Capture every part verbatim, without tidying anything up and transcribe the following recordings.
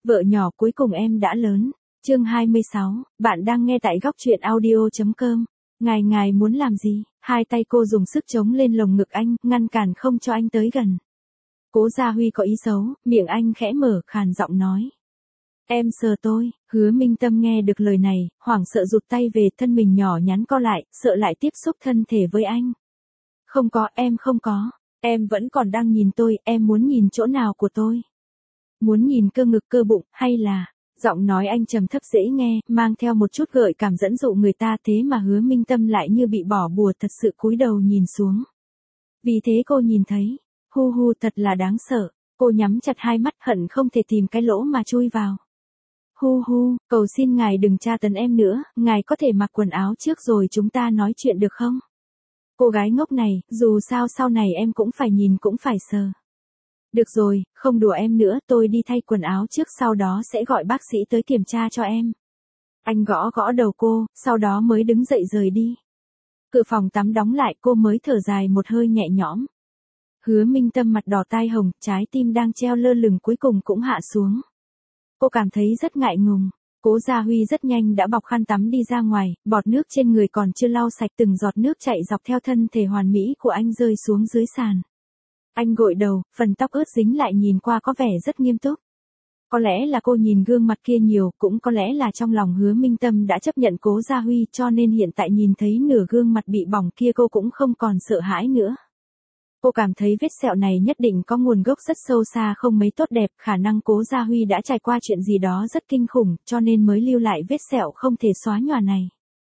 Vợ nhỏ cuối cùng em đã lớn. Chương hai mươi sáu, bạn đang nghe tại góc truyện audio chấm com. Ngài ngài muốn làm gì? Hai tay cô dùng sức chống lên lồng ngực anh, ngăn cản không cho anh tới gần. Cố Gia Huy có ý xấu, miệng anh khẽ mở, khàn giọng nói. Em sờ tôi. Hứa Minh Tâm nghe được lời này, hoảng sợ rụt tay về, thân mình nhỏ nhắn co lại, sợ lại tiếp xúc thân thể với anh. Không có, em không có. Em vẫn còn đang nhìn tôi, em muốn nhìn chỗ nào của tôi? Muốn nhìn cơ ngực cơ bụng, hay là... Giọng nói anh trầm thấp dễ nghe, mang theo một chút gợi cảm dẫn dụ người ta, thế mà Hứa Minh Tâm lại như bị bỏ bùa, thật sự cúi đầu nhìn xuống. Vì thế cô nhìn thấy, hu hu, thật là đáng sợ. Cô nhắm chặt hai mắt, hận không thể tìm cái lỗ mà chui vào. Hu hu, cầu xin ngài đừng tra tấn em nữa, ngài có thể mặc quần áo trước rồi chúng ta nói chuyện được không? Cô gái ngốc này, dù sao sau này em cũng phải nhìn cũng phải sờ. Được rồi, không đùa em nữa, tôi đi thay quần áo trước, sau đó sẽ gọi bác sĩ tới kiểm tra cho em. Anh gõ gõ đầu cô, sau đó mới đứng dậy rời đi. Cửa phòng tắm đóng lại, cô mới thở dài một hơi nhẹ nhõm. Hứa Minh Tâm mặt đỏ tai hồng, trái tim đang treo lơ lửng cuối cùng cũng hạ xuống. Cô cảm thấy rất ngại ngùng. Cố Gia Huy rất nhanh đã bọc khăn tắm đi ra ngoài, bọt nước trên người còn chưa lau sạch, từng giọt nước chảy dọc theo thân thể hoàn mỹ của anh rơi xuống dưới sàn. Anh gội đầu, phần tóc ướt dính lại nhìn qua có vẻ rất nghiêm túc. Có lẽ là cô nhìn gương mặt kia nhiều, cũng có lẽ là trong lòng Hứa Minh Tâm đã chấp nhận Cố Gia Huy, cho nên hiện tại nhìn thấy nửa gương mặt bị bỏng kia cô cũng không còn sợ hãi nữa. Cô cảm thấy vết sẹo này nhất định có nguồn gốc rất sâu xa, không mấy tốt đẹp, khả năng Cố Gia Huy đã trải qua chuyện gì đó rất kinh khủng, cho nên mới lưu lại vết sẹo không thể xóa nhòa này.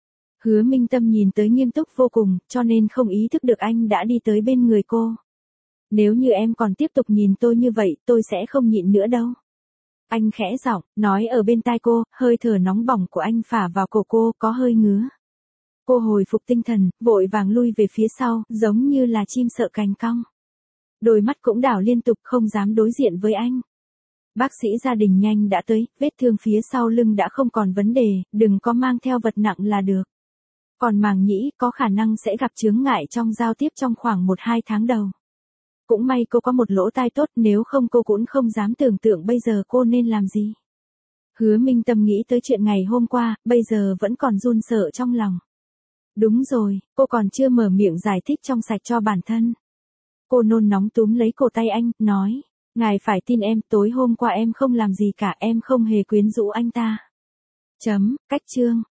Hứa Minh Tâm nhìn tới nghiêm túc vô cùng, cho nên không ý thức được anh đã đi tới bên người cô. Nếu như em còn tiếp tục nhìn tôi như vậy, tôi sẽ không nhịn nữa đâu. Anh khẽ giọng, nói ở bên tai cô, hơi thở nóng bỏng của anh phả vào cổ cô, có hơi ngứa. Cô hồi phục tinh thần, vội vàng lui về phía sau, giống như là chim sợ cành cong. Đôi mắt cũng đảo liên tục, không dám đối diện với anh. Bác sĩ gia đình nhanh đã tới, vết thương phía sau lưng đã không còn vấn đề, đừng có mang theo vật nặng là được. Còn màng nhĩ, có khả năng sẽ gặp chướng ngại trong giao tiếp trong khoảng một hai tháng đầu. Cũng may cô có một lỗ tai tốt, nếu không cô cũng không dám tưởng tượng bây giờ cô nên làm gì. Hứa Minh Tâm nghĩ tới chuyện ngày hôm qua, bây giờ vẫn còn run sợ trong lòng. Đúng rồi, cô còn chưa mở miệng giải thích trong sạch cho bản thân. Cô nôn nóng túm lấy cổ tay anh, nói, ngài phải tin em, tối hôm qua em không làm gì cả, em không hề quyến rũ anh ta. Chấm, cách chương.